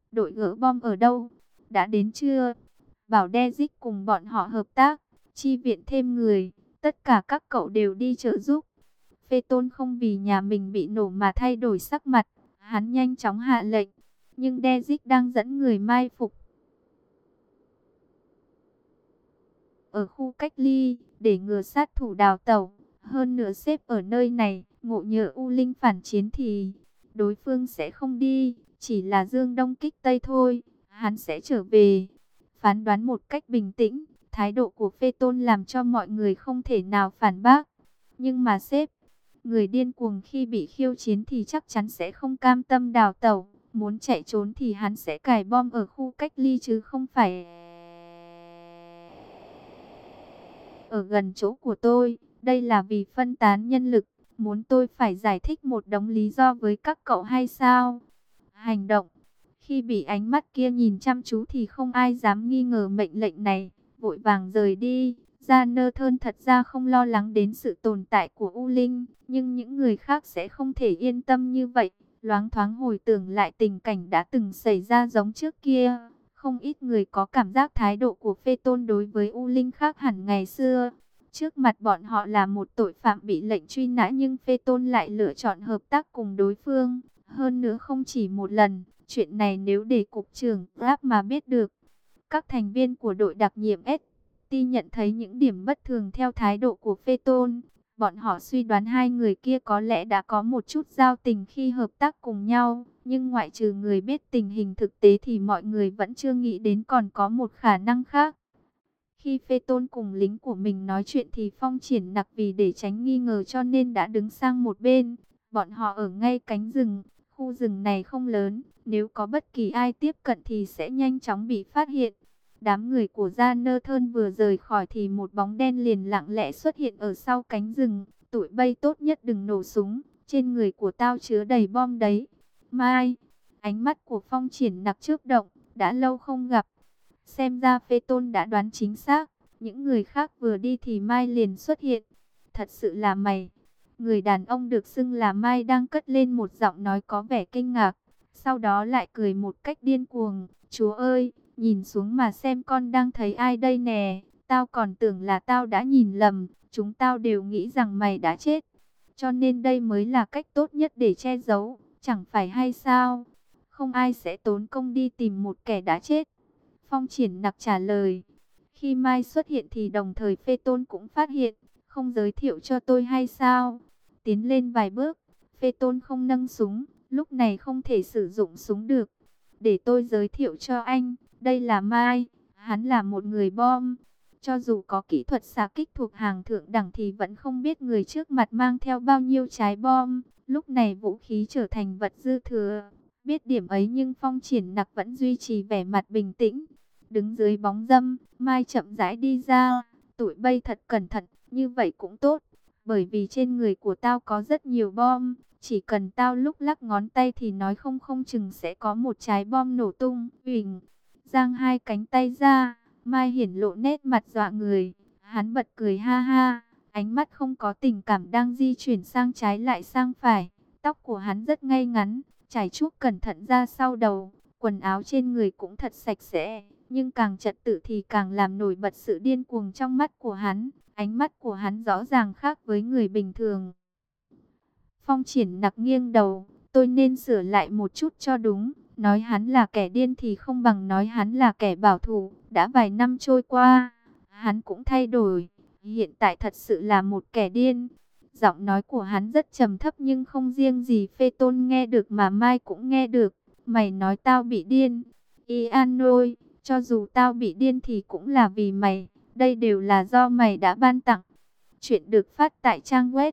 Đội gỡ bom ở đâu? Đã đến chưa? Bảo David cùng bọn họ hợp tác, chi viện thêm người. Tất cả các cậu đều đi trợ giúp. Phê Tôn không vì nhà mình bị nổ mà thay đổi sắc mặt. Hắn nhanh chóng hạ lệnh. Nhưng David đang dẫn người mai phục ở khu cách ly, để ngừa sát thủ đào tẩu. Hơn nữa xếp ở nơi này, ngộ nhỡ U Linh phản chiến thì đối phương sẽ không đi, chỉ là dương đông kích tây thôi, hắn sẽ trở về. Phán đoán một cách bình tĩnh, thái độ của Phê Tôn làm cho mọi người không thể nào phản bác. Nhưng mà sếp, người điên cuồng khi bị khiêu chiến thì chắc chắn sẽ không cam tâm đào tẩu. Muốn chạy trốn thì hắn sẽ cài bom ở khu cách ly chứ không phải ở gần chỗ của tôi. Đây là vì phân tán nhân lực. Muốn tôi phải giải thích một đống lý do với các cậu hay sao? Hành động. Khi bị ánh mắt kia nhìn chăm chú thì không ai dám nghi ngờ mệnh lệnh này. Vội vàng rời đi. Jonathan thật ra không lo lắng đến sự tồn tại của U Linh. Nhưng những người khác sẽ không thể yên tâm như vậy. Loáng thoáng hồi tưởng lại tình cảnh đã từng xảy ra giống trước kia. Không ít người có cảm giác thái độ của Phê Tôn đối với U Linh khác hẳn ngày xưa. Trước mặt bọn họ là một tội phạm bị lệnh truy nã nhưng Phê Tôn lại lựa chọn hợp tác cùng đối phương. Hơn nữa không chỉ một lần, chuyện này nếu để cục trưởng Grab mà biết được. Các thành viên của đội đặc nhiệm ST nhận thấy những điểm bất thường theo thái độ của Phê Tôn. Bọn họ suy đoán hai người kia có lẽ đã có một chút giao tình khi hợp tác cùng nhau. Nhưng ngoại trừ người biết tình hình thực tế thì mọi người vẫn chưa nghĩ đến còn có một khả năng khác. Khi Phê Tôn cùng lính của mình nói chuyện thì Phong Triển Nặc vì để tránh nghi ngờ cho nên đã đứng sang một bên. Bọn họ ở ngay cánh rừng, khu rừng này không lớn, nếu có bất kỳ ai tiếp cận thì sẽ nhanh chóng bị phát hiện. Đám người của Jonathan vừa rời khỏi thì một bóng đen liền lặng lẽ xuất hiện ở sau cánh rừng. Tụi bay tốt nhất đừng nổ súng, trên người của tao chứa đầy bom đấy. Mai, ánh mắt của Phong Triển Nặc chớp động, đã lâu không gặp. Xem ra Phê Tôn đã đoán chính xác, những người khác vừa đi thì Mai liền xuất hiện. Thật sự là mày. Người đàn ông được xưng là Mai đang cất lên một giọng nói có vẻ kinh ngạc, sau đó lại cười một cách điên cuồng. Chúa ơi, nhìn xuống mà xem con đang thấy ai đây nè, tao còn tưởng là tao đã nhìn lầm, chúng tao đều nghĩ rằng mày đã chết. Cho nên đây mới là cách tốt nhất để che giấu, chẳng phải hay sao? Không ai sẽ tốn công đi tìm một kẻ đã chết. Phong Triển Nặc trả lời. Khi Mai xuất hiện thì đồng thời Phê Tôn cũng phát hiện. Không giới thiệu cho tôi hay sao? Tiến lên vài bước, Phê Tôn không nâng súng, lúc này không thể sử dụng súng được. Để tôi giới thiệu cho anh, đây là Mai, hắn là một người bom. Cho dù có kỹ thuật xạ kích thuộc hàng thượng đẳng thì vẫn không biết người trước mặt mang theo bao nhiêu trái bom. Lúc này vũ khí trở thành vật dư thừa. Biết điểm ấy nhưng Phong Triển Nặc vẫn duy trì vẻ mặt bình tĩnh. Đứng dưới bóng râm, Mai chậm rãi đi ra. Tụi bay thật cẩn thận, như vậy cũng tốt. Bởi vì trên người của tao có rất nhiều bom. Chỉ cần tao lúc lắc ngón tay thì nói không chừng sẽ có một trái bom nổ tung. Huỳnh, giang hai cánh tay ra, Mai hiển lộ nét mặt dọa người. Hắn bật cười ha ha, ánh mắt không có tình cảm đang di chuyển sang trái lại sang phải. Tóc của hắn rất ngay ngắn, chải chuốt cẩn thận ra sau đầu. Quần áo trên người cũng thật sạch sẽ, nhưng càng trật tự thì càng làm nổi bật sự điên cuồng trong mắt của hắn. Ánh mắt của hắn rõ ràng khác với người bình thường. Phong Triển Nặc nghiêng đầu, tôi nên sửa lại một chút cho đúng. Nói hắn là kẻ điên thì không bằng nói hắn là kẻ bảo thủ. Đã vài năm trôi qua, hắn cũng thay đổi. Hiện tại thật sự là một kẻ điên. Giọng nói của hắn rất trầm thấp nhưng không riêng gì Phê Tôn nghe được mà Mai cũng nghe được. Mày nói tao bị điên. Ian ơi, cho dù tao bị điên thì cũng là vì mày. Đây đều là do mày đã ban tặng. Chuyện được phát tại trang web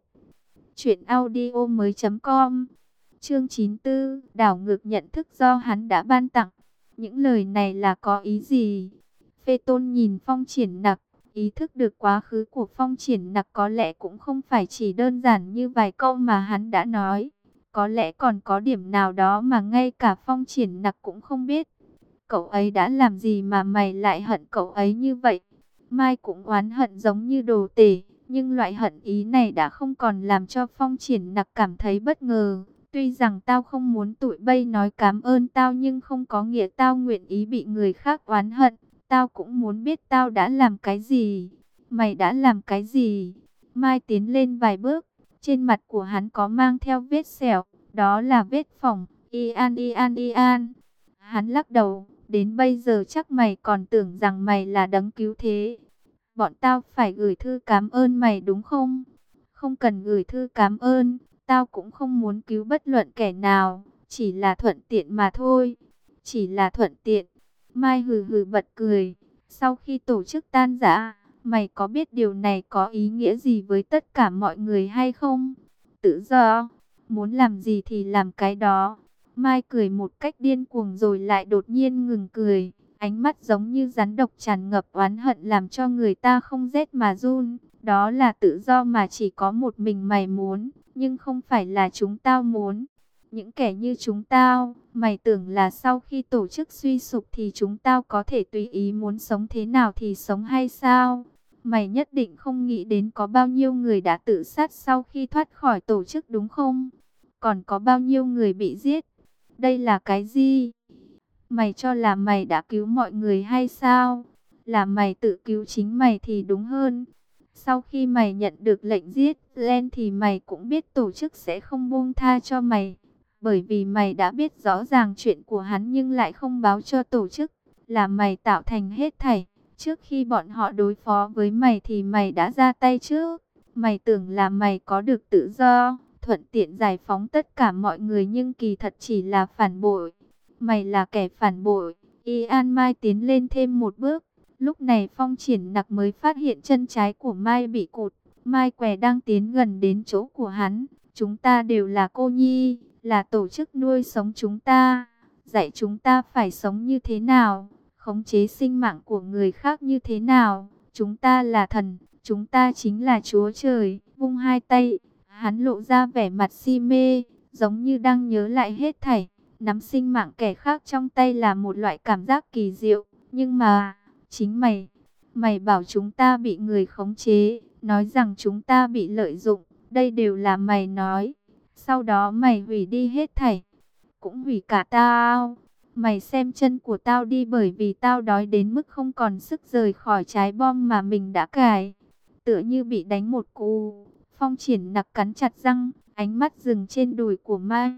truyệnaudiomoi.com. Chương 94, đảo ngược nhận thức do hắn đã ban tặng. Những lời này là có ý gì? Phê Tôn nhìn Phong Triển Nặc, ý thức được quá khứ của Phong Triển Nặc có lẽ cũng không phải chỉ đơn giản như vài câu mà hắn đã nói. Có lẽ còn có điểm nào đó mà ngay cả Phong Triển Nặc cũng không biết. Cậu ấy đã làm gì mà mày lại hận cậu ấy như vậy? Mai cũng oán hận giống như đồ tể, nhưng loại hận ý này đã không còn làm cho Phong Triển Nặc cảm thấy bất ngờ. Tuy rằng tao không muốn tụi bay nói cảm ơn tao, nhưng không có nghĩa tao nguyện ý bị người khác oán hận. Tao cũng muốn biết tao đã làm cái gì. Mày đã làm cái gì? Mai tiến lên vài bước. Trên mặt của hắn có mang theo vết sẹo. Đó là vết phỏng. Ian, Ian, Ian. Hắn lắc đầu. Đến bây giờ chắc mày còn tưởng rằng mày là đấng cứu thế. Bọn tao phải gửi thư cảm ơn mày đúng không? Không cần gửi thư cảm ơn. Tao cũng không muốn cứu bất luận kẻ nào. Chỉ là thuận tiện mà thôi. Chỉ là thuận tiện. Mai hừ hừ bật cười. Sau khi tổ chức tan rã, mày có biết điều này có ý nghĩa gì với tất cả mọi người hay không? Tự do. Muốn làm gì thì làm cái đó. Mai cười một cách điên cuồng rồi lại đột nhiên ngừng cười. Ánh mắt giống như rắn độc tràn ngập oán hận làm cho người ta không rét mà run. Đó là tự do mà chỉ có một mình mày muốn, nhưng không phải là chúng tao muốn. Những kẻ như chúng tao, mày tưởng là sau khi tổ chức suy sụp thì chúng tao có thể tùy ý muốn sống thế nào thì sống hay sao? Mày nhất định không nghĩ đến có bao nhiêu người đã tự sát sau khi thoát khỏi tổ chức đúng không? Còn có bao nhiêu người bị giết? Đây là cái gì? Mày cho là mày đã cứu mọi người hay sao? Là mày tự cứu chính mày thì đúng hơn. Sau khi mày nhận được lệnh giết Len thì mày cũng biết tổ chức sẽ không buông tha cho mày. Bởi vì mày đã biết rõ ràng chuyện của hắn nhưng lại không báo cho tổ chức. Là mày tạo thành hết thảy. Trước khi bọn họ đối phó với mày thì mày đã ra tay trước. Mày tưởng là mày có được tự do, thuận tiện giải phóng tất cả mọi người nhưng kỳ thật chỉ là phản bội. Mày là kẻ phản bội. Ian Mai tiến lên thêm một bước. Lúc này Phong Triển Nặc mới phát hiện chân trái của Mai bị cụt. Mai què đang tiến gần đến chỗ của hắn. Chúng ta đều là cô nhi, là tổ chức nuôi sống chúng ta. Dạy chúng ta phải sống như thế nào, khống chế sinh mạng của người khác như thế nào. Chúng ta là thần, chúng ta chính là Chúa Trời. Vung hai tay, hắn lộ ra vẻ mặt si mê, giống như đang nhớ lại hết thảy. Nắm sinh mạng kẻ khác trong tay là một loại cảm giác kỳ diệu. Nhưng mà, chính mày bảo chúng ta bị người khống chế, nói rằng chúng ta bị lợi dụng. Đây đều là mày nói. Sau đó mày hủy đi hết thảy, cũng hủy cả tao. Mày xem chân của tao đi, bởi vì tao đói đến mức không còn sức rời khỏi trái bom mà mình đã cài. Tựa như bị đánh một cú. Phong Triển Nặc cắn chặt răng, ánh mắt dừng trên đùi của Mai.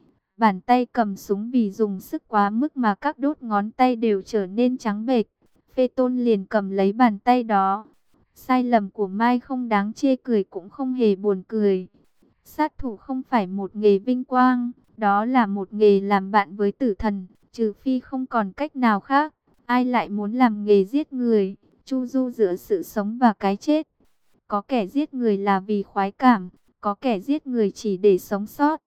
Bàn tay cầm súng vì dùng sức quá mức mà các đốt ngón tay đều trở nên trắng bệch. Phê Tôn liền cầm lấy bàn tay đó. Sai lầm của Mai không đáng chê cười cũng không hề buồn cười. Sát thủ không phải một nghề vinh quang, đó là một nghề làm bạn với tử thần, trừ phi không còn cách nào khác. Ai lại muốn làm nghề giết người, chu du giữa sự sống và cái chết. Có kẻ giết người là vì khoái cảm, có kẻ giết người chỉ để sống sót.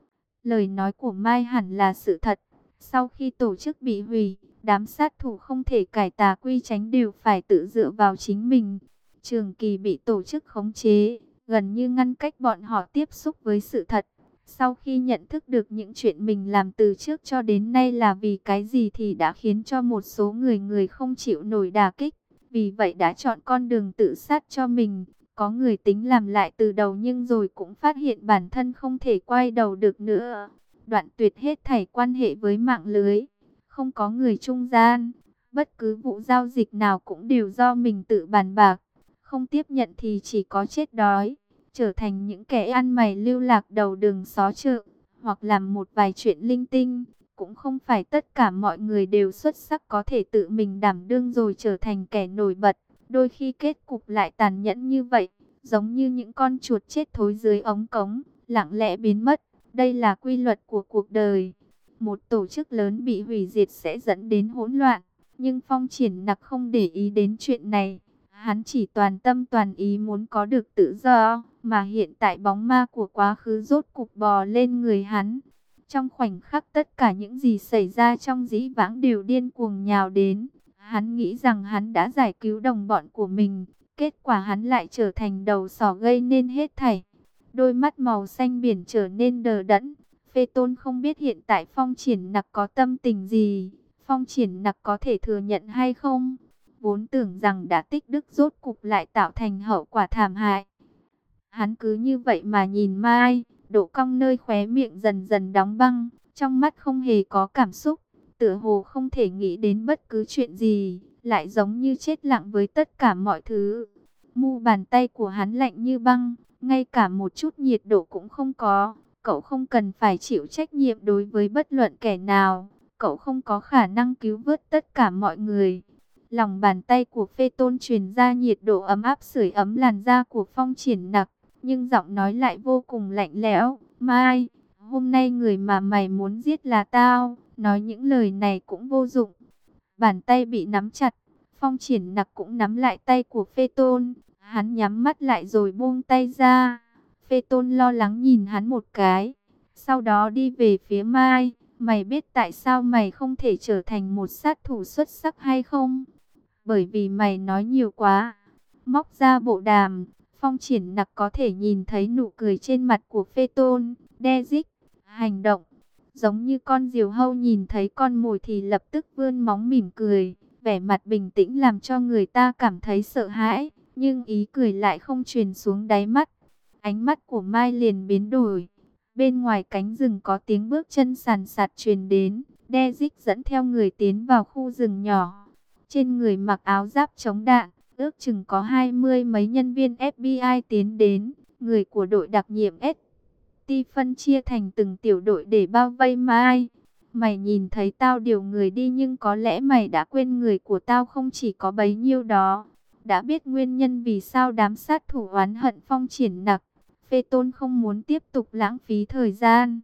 Lời nói của Mai hẳn là sự thật. Sau khi tổ chức bị hủy, đám sát thủ không thể cải tà quy chánh, đều phải tự dựa vào chính mình. Trường Kỳ bị tổ chức khống chế, gần như ngăn cách bọn họ tiếp xúc với sự thật. Sau khi nhận thức được những chuyện mình làm từ trước cho đến nay là vì cái gì thì đã khiến cho một số người không chịu nổi đả kích. Vì vậy đã chọn con đường tự sát cho mình. Có người tính làm lại từ đầu nhưng rồi cũng phát hiện bản thân không thể quay đầu được nữa. Đoạn tuyệt hết thảy quan hệ với mạng lưới. Không có người trung gian. Bất cứ vụ giao dịch nào cũng đều do mình tự bàn bạc. Không tiếp nhận thì chỉ có chết đói. Trở thành những kẻ ăn mày lưu lạc đầu đường xó chợ. Hoặc làm một vài chuyện linh tinh. Cũng không phải tất cả mọi người đều xuất sắc có thể tự mình đảm đương rồi trở thành kẻ nổi bật. Đôi khi kết cục lại tàn nhẫn như vậy, giống như những con chuột chết thối dưới ống cống, lặng lẽ biến mất. Đây là quy luật của cuộc đời. Một tổ chức lớn bị hủy diệt sẽ dẫn đến hỗn loạn, nhưng Phong Triển Nặc không để ý đến chuyện này. Hắn chỉ toàn tâm toàn ý muốn có được tự do, mà hiện tại bóng ma của quá khứ rốt cục bò lên người hắn. Trong khoảnh khắc tất cả những gì xảy ra trong dĩ vãng đều điên cuồng nhào đến. Hắn nghĩ rằng hắn đã giải cứu đồng bọn của mình, kết quả hắn lại trở thành đầu sỏ gây nên hết thảy. Đôi mắt màu xanh biển trở nên đờ đẫn. Phê Tôn không biết hiện tại Phong Triển Nặc có tâm tình gì, Phong Triển Nặc có thể thừa nhận hay không. Vốn tưởng rằng đã tích đức rốt cục lại tạo thành hậu quả thảm hại. Hắn cứ như vậy mà nhìn Mai, độ cong nơi khóe miệng dần dần đóng băng, trong mắt không hề có cảm xúc, tựa hồ không thể nghĩ đến bất cứ chuyện gì, lại giống như chết lặng với tất cả mọi thứ. Mu bàn tay của hắn lạnh như băng, ngay cả một chút nhiệt độ cũng không có. Cậu không cần phải chịu trách nhiệm đối với bất luận kẻ nào. Cậu không có khả năng cứu vớt tất cả mọi người. Lòng bàn tay của Phê Tôn truyền ra nhiệt độ ấm áp sưởi ấm làn da của Phong Triển Nặc, nhưng giọng nói lại vô cùng lạnh lẽo. Mai, hôm nay người mà mày muốn giết là tao. Nói những lời này cũng vô dụng. Bàn tay bị nắm chặt, Phong Triển Nặc cũng nắm lại tay của Phê Tôn. Hắn nhắm mắt lại rồi buông tay ra. Phê Tôn lo lắng nhìn hắn một cái, sau đó đi về phía Mai. Mày biết tại sao mày không thể trở thành một sát thủ xuất sắc hay không? Bởi vì mày nói nhiều quá. Móc ra bộ đàm, Phong Triển Nặc có thể nhìn thấy nụ cười trên mặt của Phê Tôn. Đe dích, hành động. Giống như con diều hâu nhìn thấy con mồi thì lập tức vươn móng mỉm cười. Vẻ mặt bình tĩnh làm cho người ta cảm thấy sợ hãi, nhưng ý cười lại không truyền xuống đáy mắt. Ánh mắt của Mai liền biến đổi. Bên ngoài cánh rừng có tiếng bước chân sàn sạt truyền đến. Đe dích dẫn theo người tiến vào khu rừng nhỏ. Trên người mặc áo giáp chống đạn, ước chừng có 20 mấy nhân viên FBI tiến đến. Người của đội đặc nhiệm ST phân chia thành từng tiểu đội để bao vây Mai. Mày nhìn thấy tao điều người đi nhưng có lẽ mày đã quên người của tao không chỉ có bấy nhiêu đó. Đã biết nguyên nhân vì sao đám sát thủ oán hận Phong Triển Nặc. Phê Tôn không muốn tiếp tục lãng phí thời gian.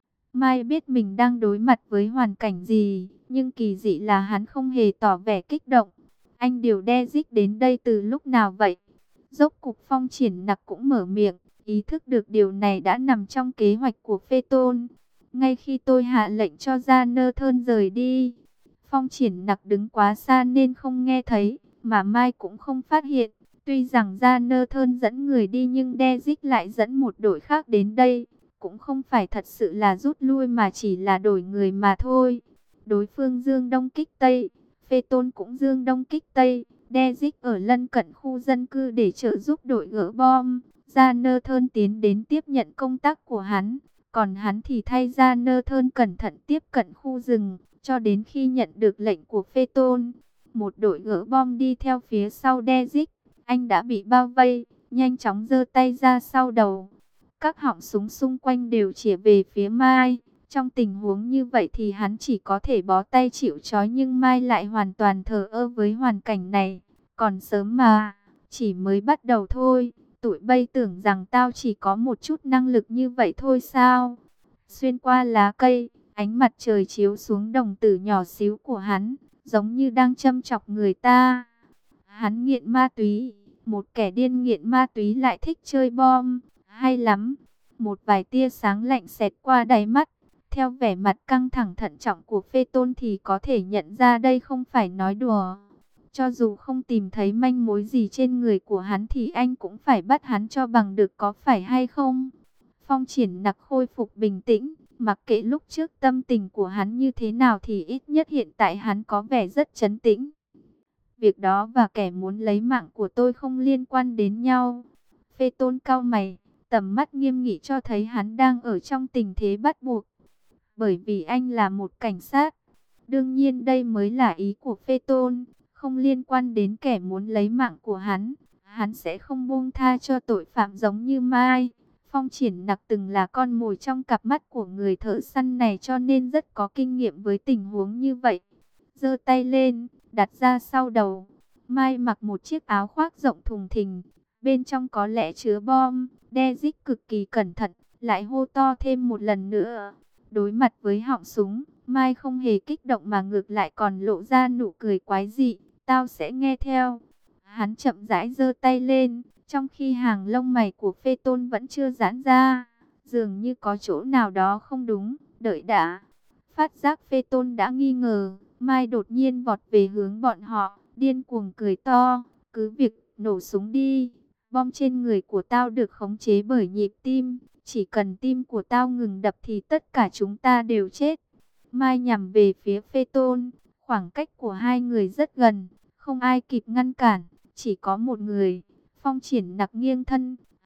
Mai biết mình đang đối mặt với hoàn cảnh gì, nhưng kỳ dị là hắn không hề tỏ vẻ kích động. Anh điều Đe dích đến đây từ lúc nào vậy? Rốt cục Phong Triển Nặc cũng mở miệng, ý thức được điều này đã nằm trong kế hoạch của Phê Tôn. Ngay khi tôi hạ lệnh cho Jonathan rời đi, Phong Triển Nặc đứng quá xa nên không nghe thấy, mà Mai cũng không phát hiện. Tuy rằng Jonathan dẫn người đi nhưng Đe dích lại dẫn một đội khác đến đây. Cũng không phải thật sự là rút lui mà chỉ là đổi người mà thôi. Đối phương dương đông kích tây, Phê Tôn cũng dương đông kích tây. Đe dích ở lân cận khu dân cư để trợ giúp đội gỡ bom. Jonathan tiến đến tiếp nhận công tác của hắn. Còn hắn thì thay Jonathan cẩn thận tiếp cận khu rừng, cho đến khi nhận được lệnh của Phê Tôn. Một đội gỡ bom đi theo phía sau Đe dích. Anh đã bị bao vây, nhanh chóng giơ tay ra sau đầu. Các họng súng xung quanh đều chĩa về phía Mai. Trong tình huống như vậy thì hắn chỉ có thể bó tay chịu trói, nhưng Mai lại hoàn toàn thờ ơ với hoàn cảnh này. Còn sớm mà, chỉ mới bắt đầu thôi. Tụi bay tưởng rằng tao chỉ có một chút năng lực như vậy thôi sao? Xuyên qua lá cây, ánh mặt trời chiếu xuống đồng tử nhỏ xíu của hắn, giống như đang châm chọc người ta. Hắn nghiện ma túy, một kẻ điên nghiện ma túy lại thích chơi bom, hay lắm. Một vài tia sáng lạnh xẹt qua đáy mắt, theo vẻ mặt căng thẳng thận trọng của Phê Tôn thì có thể nhận ra đây không phải nói đùa. Cho dù không tìm thấy manh mối gì trên người của hắn thì anh cũng phải bắt hắn cho bằng được, có phải hay không? Phong Triển Nặc khôi phục bình tĩnh, mặc kệ lúc trước tâm tình của hắn như thế nào thì ít nhất hiện tại hắn có vẻ rất trấn tĩnh. Việc đó và kẻ muốn lấy mạng của tôi không liên quan đến nhau. Phê Tôn cau mày, tầm mắt nghiêm nghị cho thấy hắn đang ở trong tình thế bắt buộc. Bởi vì anh là một cảnh sát. Đương nhiên đây mới là ý của Phê Tôn, không liên quan đến kẻ muốn lấy mạng của hắn. Hắn sẽ không buông tha cho tội phạm giống như Mai. Phong Triển Nặc từng là con mồi trong cặp mắt của người thợ săn này cho nên rất có kinh nghiệm với tình huống như vậy. Giơ tay lên, đặt ra sau đầu. Mai mặc một chiếc áo khoác rộng thùng thình, bên trong có lẽ chứa bom. Đe dích cực kỳ cẩn thận, lại hô to thêm một lần nữa. Đối mặt với họng súng, Mai không hề kích động mà ngược lại còn lộ ra nụ cười quái dị. Tao sẽ nghe theo. Hắn chậm rãi giơ tay lên, trong khi hàng lông mày của Phê Tôn vẫn chưa giãn ra. Dường như có chỗ nào đó không đúng. Đợi đã. Phát giác Phê Tôn đã nghi ngờ, Mai đột nhiên vọt về hướng bọn họ, điên cuồng cười to. Cứ việc nổ súng đi. Bom trên người của tao được khống chế bởi nhịp tim. Chỉ cần tim của tao ngừng đập thì tất cả chúng ta đều chết. Mai nhằm về phía Phê Tôn. Khoảng cách của hai người rất gần, không ai kịp ngăn cản. Chỉ có một người. Phong Triển Nặc nghiêng thân,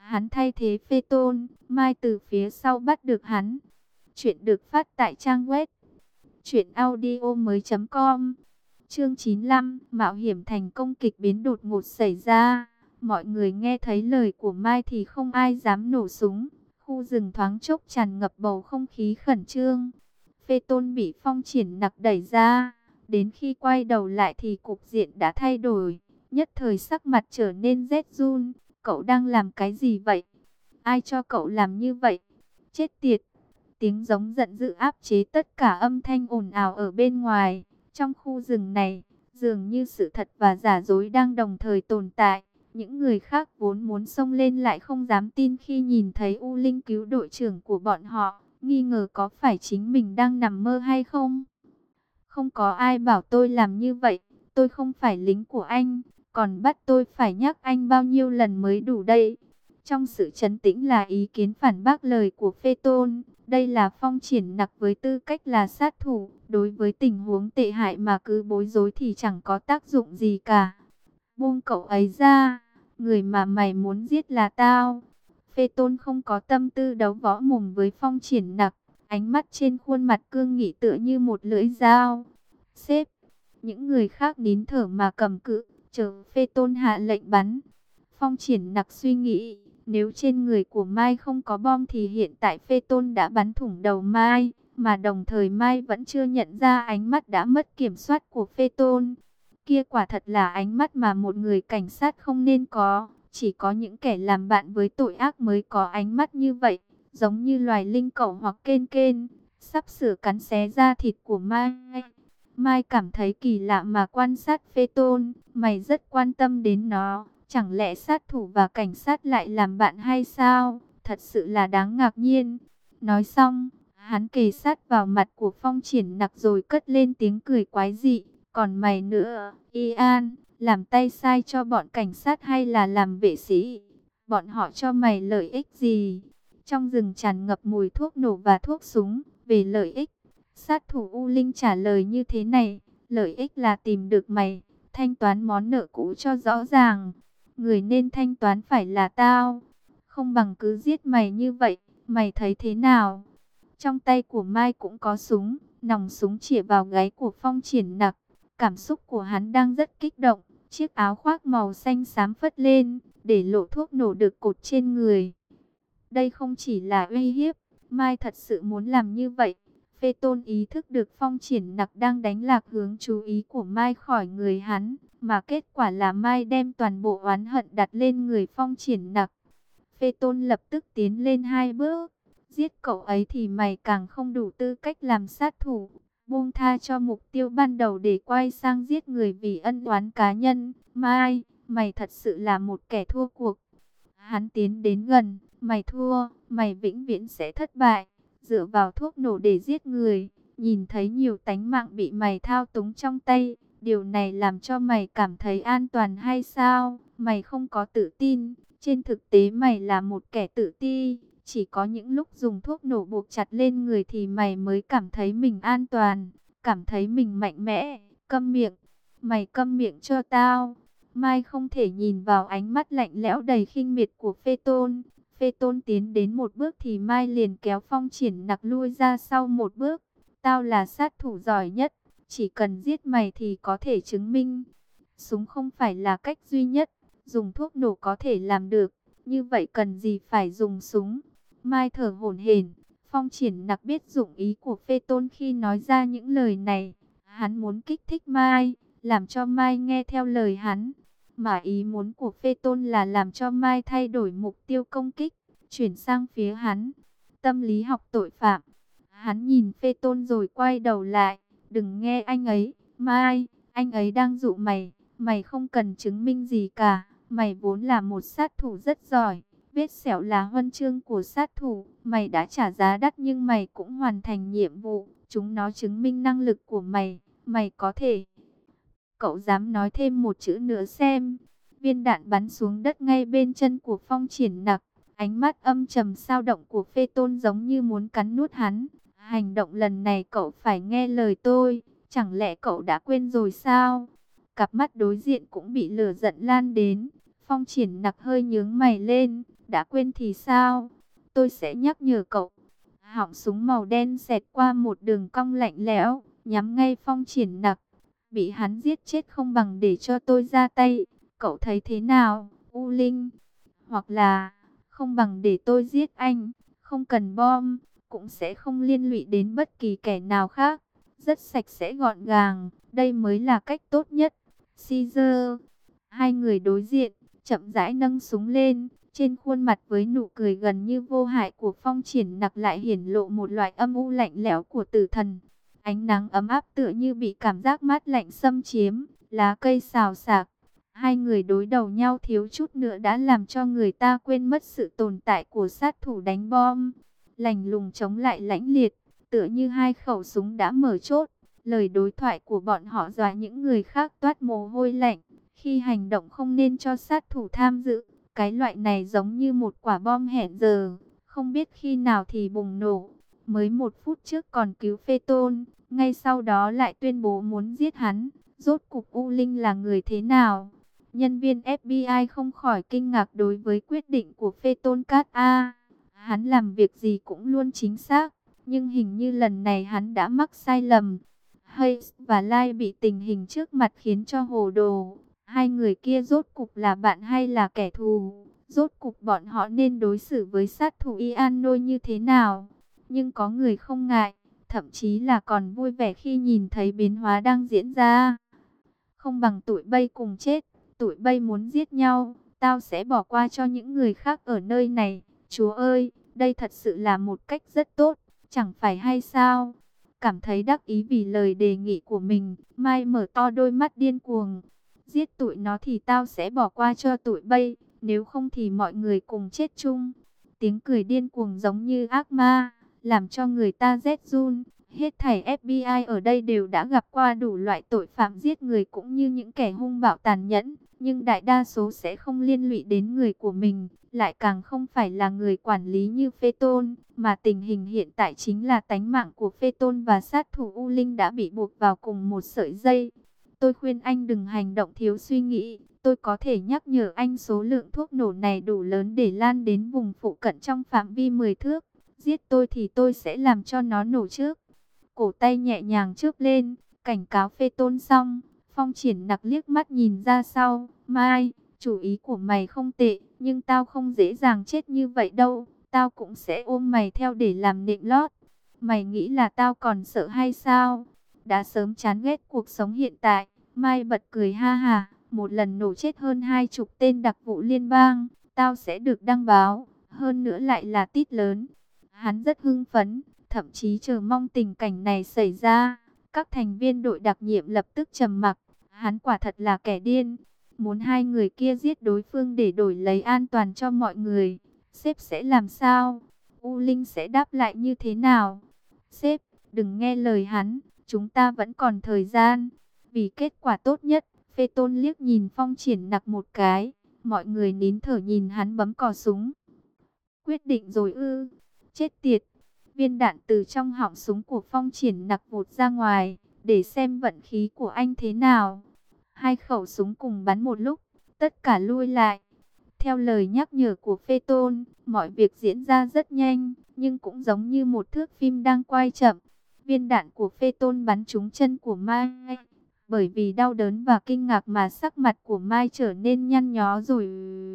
Hắn thay thế Phê Tôn, Mai từ phía sau bắt được hắn. Chuyện được phát tại trang web truyệnaudiomoi.com. Chương 95, mạo hiểm thành công, kịch biến đột ngột xảy ra. Mọi người nghe thấy lời của Mai thì không ai dám nổ súng. Khu rừng thoáng chốc tràn ngập bầu không khí khẩn trương. Phê Tôn bị Phong Triển Nặc đẩy ra. Đến khi quay đầu lại thì cục diện đã thay đổi. Nhất thời sắc mặt trở nên rét run. Cậu đang làm cái gì vậy? Ai cho cậu làm như vậy? Chết tiệt! Tiếng giống giận dữ áp chế tất cả âm thanh ồn ào ở bên ngoài. Trong khu rừng này, dường như sự thật và giả dối đang đồng thời tồn tại. Những người khác vốn muốn xông lên lại không dám tin khi nhìn thấy U Linh cứu đội trưởng của bọn họ, nghi ngờ có phải chính mình đang nằm mơ hay không. Không có ai bảo tôi làm như vậy, tôi không phải lính của anh, còn bắt tôi phải nhắc anh bao nhiêu lần mới đủ đây. Trong sự trấn tĩnh là ý kiến phản bác lời của Phê Tôn. Đây là Phong Triển Nặc với tư cách là sát thủ, đối với tình huống tệ hại mà cứ bối rối thì chẳng có tác dụng gì cả. Buông cậu ấy ra, người mà mày muốn giết là tao. Phê Tôn không có tâm tư đấu võ mồm với Phong Triển Nặc, ánh mắt trên khuôn mặt cương nghị tựa như một lưỡi dao. Sếp, những người khác nín thở mà cầm cự, chờ Phê Tôn hạ lệnh bắn. Phong Triển Nặc suy nghĩ, nếu trên người của Mai không có bom thì hiện tại Phê Tôn đã bắn thủng đầu Mai, mà đồng thời Mai vẫn chưa nhận ra ánh mắt đã mất kiểm soát của Phê Tôn. Kia quả thật là ánh mắt mà một người cảnh sát không nên có, chỉ có những kẻ làm bạn với tội ác mới có ánh mắt như vậy, giống như loài linh cẩu hoặc kên kên, sắp sửa cắn xé da thịt của Mai. Mai cảm thấy kỳ lạ mà quan sát Phê Tôn, mày rất quan tâm đến nó. Chẳng lẽ sát thủ và cảnh sát lại làm bạn hay sao? Thật sự là đáng ngạc nhiên. Nói xong, hắn kề sát vào mặt của Phong Triển Nặc rồi cất lên tiếng cười quái dị. Còn mày nữa, Ian, làm tay sai cho bọn cảnh sát hay là làm vệ sĩ? Bọn họ cho mày lợi ích gì? Trong rừng tràn ngập mùi thuốc nổ và thuốc súng. Về lợi ích, sát thủ U Linh trả lời như thế này. Lợi ích là tìm được mày, thanh toán món nợ cũ cho rõ ràng. Người nên thanh toán phải là tao, không bằng cứ giết mày như vậy, mày thấy thế nào? Trong tay của Mai cũng có súng, nòng súng chĩa vào gáy của Phong Triển Nặc. Cảm xúc của hắn đang rất kích động, chiếc áo khoác màu xanh xám phất lên, để lộ thuốc nổ được cột trên người. Đây không chỉ là uy hiếp, Mai thật sự muốn làm như vậy. Phê Tôn ý thức được Phong Triển Nặc đang đánh lạc hướng chú ý của Mai khỏi người hắn, mà kết quả là Mai đem toàn bộ oán hận đặt lên người Phong Triển Nặc. Phê Tôn lập tức tiến lên 2 bước. Giết cậu ấy thì mày càng không đủ tư cách làm sát thủ. Buông tha cho mục tiêu ban đầu để quay sang giết người vì ân oán cá nhân. Mai, mày thật sự là một kẻ thua cuộc. Hắn tiến đến gần. Mày thua, mày vĩnh viễn sẽ thất bại. Dựa vào thuốc nổ để giết người. Nhìn thấy nhiều tánh mạng bị mày thao túng trong tay. Điều này làm cho mày cảm thấy an toàn hay sao? Mày không có tự tin. Trên thực tế mày là một kẻ tự ti. Chỉ có những lúc dùng thuốc nổ buộc chặt lên người thì mày mới cảm thấy mình an toàn. Cảm thấy mình mạnh mẽ. Câm miệng. Mày câm miệng cho tao. Mai không thể nhìn vào ánh mắt lạnh lẽo đầy khinh miệt của Phê Tôn. Phê Tôn tiến đến một bước thì Mai liền kéo Phong Triển Nặc lui ra sau một bước. Tao là sát thủ giỏi nhất. Chỉ cần giết mày thì có thể chứng minh. Súng không phải là cách duy nhất. Dùng thuốc nổ có thể làm được. Như vậy cần gì phải dùng súng? Mai thở hổn hển. Phong Triển Nặc biết dụng ý của Phê Tôn khi nói ra những lời này. Hắn muốn kích thích Mai, làm cho Mai nghe theo lời hắn. Mà ý muốn của Phê Tôn là làm cho Mai thay đổi mục tiêu công kích, chuyển sang phía hắn. Tâm lý học tội phạm. Hắn nhìn Phê Tôn rồi quay đầu lại. Đừng nghe anh ấy, Mai, anh ấy đang dụ mày. Mày không cần chứng minh gì cả. Mày vốn là một sát thủ rất giỏi. Vết sẹo là huân chương của sát thủ. Mày đã trả giá đắt nhưng mày cũng hoàn thành nhiệm vụ. Chúng nó chứng minh năng lực của mày. Mày có thể. Cậu dám nói thêm một chữ nữa xem. Viên đạn bắn xuống đất ngay bên chân của Phong Triển Nặc. Ánh mắt âm trầm sao động của Phê Tôn giống như muốn cắn nuốt hắn. Hành động lần này cậu phải nghe lời tôi. Chẳng lẽ cậu đã quên rồi sao? Cặp mắt đối diện cũng bị lửa giận lan đến. Phong Triển Nặc hơi nhướng mày lên. đã quên thì sao? Tôi sẽ nhắc nhở cậu. Họng súng màu đen xẹt qua một đường cong lạnh lẽo, nhắm ngay Phong Triển Nặc. Bị hắn giết chết không bằng để cho tôi ra tay. Cậu thấy thế nào, U Linh? Hoặc là, không bằng để tôi giết anh, không cần bom, cũng sẽ không liên lụy đến bất kỳ kẻ nào khác. Rất sạch sẽ gọn gàng, đây mới là cách tốt nhất. Caesar, hai người đối diện, chậm rãi nâng súng lên. Trên khuôn mặt với nụ cười gần như vô hại của Phong Triển Nặc lại hiển lộ một loại âm u lạnh lẽo của tử thần. Ánh nắng ấm áp tựa như bị cảm giác mát lạnh xâm chiếm, lá cây xào xạc. Hai người đối đầu nhau thiếu chút nữa đã làm cho người ta quên mất sự tồn tại của sát thủ đánh bom. Lạnh lùng chống lại lãnh liệt, tựa như hai khẩu súng đã mở chốt. Lời đối thoại của bọn họ dọa những người khác toát mồ hôi lạnh. Khi hành động không nên cho sát thủ tham dự, cái loại này giống như một quả bom hẹn giờ, không biết khi nào thì bùng nổ. Mới 1 phút trước còn cứu Phê Tôn, ngay sau đó lại tuyên bố muốn giết hắn. Rốt cục U Linh là người thế nào? Nhân viên FBI không khỏi kinh ngạc đối với quyết định của Phê Tôn Cát A. Hắn làm việc gì cũng luôn chính xác, nhưng hình như lần này hắn đã mắc sai lầm. Hayes và Lai bị tình hình trước mặt khiến cho hồ đồ. Hai người kia rốt cục là bạn hay là kẻ thù? Rốt cục bọn họ nên đối xử với sát thủ Iannoi như thế nào? Nhưng có người không ngại, thậm chí là còn vui vẻ khi nhìn thấy biến hóa đang diễn ra. Không bằng tụi bay cùng chết, tụi bay muốn giết nhau, tao sẽ bỏ qua cho những người khác ở nơi này. Chúa ơi, đây thật sự là một cách rất tốt, chẳng phải hay sao? Cảm thấy đắc ý vì lời đề nghị của mình, Mai mở to đôi mắt điên cuồng. Giết tụi nó thì tao sẽ bỏ qua cho tụi bay, nếu không thì mọi người cùng chết chung. Tiếng cười điên cuồng giống như ác ma, làm cho người ta rét run. Hết thảy FBI ở đây đều đã gặp qua đủ loại tội phạm giết người cũng như những kẻ hung bạo tàn nhẫn, nhưng đại đa số sẽ không liên lụy đến người của mình, lại càng không phải là người quản lý như Phê Tôn, mà tình hình hiện tại chính là tánh mạng của Phê Tôn và sát thủ U Linh đã bị buộc vào cùng một sợi dây. Tôi khuyên anh đừng hành động thiếu suy nghĩ, tôi có thể nhắc nhở anh số lượng thuốc nổ này đủ lớn để lan đến vùng phụ cận trong phạm vi 10 thước. Giết tôi thì tôi sẽ làm cho nó nổ trước. Cổ tay nhẹ nhàng chớp lên, cảnh cáo Phê Tôn xong, Phong Triển Nặc liếc mắt nhìn ra sau. Mai, chủ ý của mày không tệ, nhưng tao không dễ dàng chết như vậy đâu. Tao cũng sẽ ôm mày theo để làm nịnh lót. Mày nghĩ là tao còn sợ hay sao? Đã sớm chán ghét cuộc sống hiện tại, Mai bật cười ha ha. Một lần nổ chết hơn 20 tên đặc vụ liên bang, tao sẽ được đăng báo, hơn nữa lại là tít lớn. Hắn rất hưng phấn, thậm chí chờ mong tình cảnh này xảy ra. Các thành viên đội đặc nhiệm lập tức trầm mặc. Hắn quả thật là kẻ điên, muốn hai người kia giết đối phương để đổi lấy an toàn cho mọi người. Sếp sẽ làm sao? U Linh sẽ đáp lại như thế nào? Sếp, đừng nghe lời hắn, chúng ta vẫn còn thời gian. Vì kết quả tốt nhất, Phê Tôn liếc nhìn Phong Triển Nặc một cái. Mọi người nín thở nhìn hắn bấm cò súng. Quyết định rồi ư? Chết tiệt! Viên đạn từ trong họng súng của Phong Triển Nặc vụt ra ngoài, để xem vận khí của anh thế nào. Hai khẩu súng cùng bắn một lúc, tất cả lui lại. Theo lời nhắc nhở của Phê Tôn, mọi việc diễn ra rất nhanh, nhưng cũng giống như một thước phim đang quay chậm. Viên đạn của Phê Tôn bắn trúng chân của Mai. Bởi vì đau đớn và kinh ngạc mà sắc mặt của Mai trở nên nhăn nhó rồi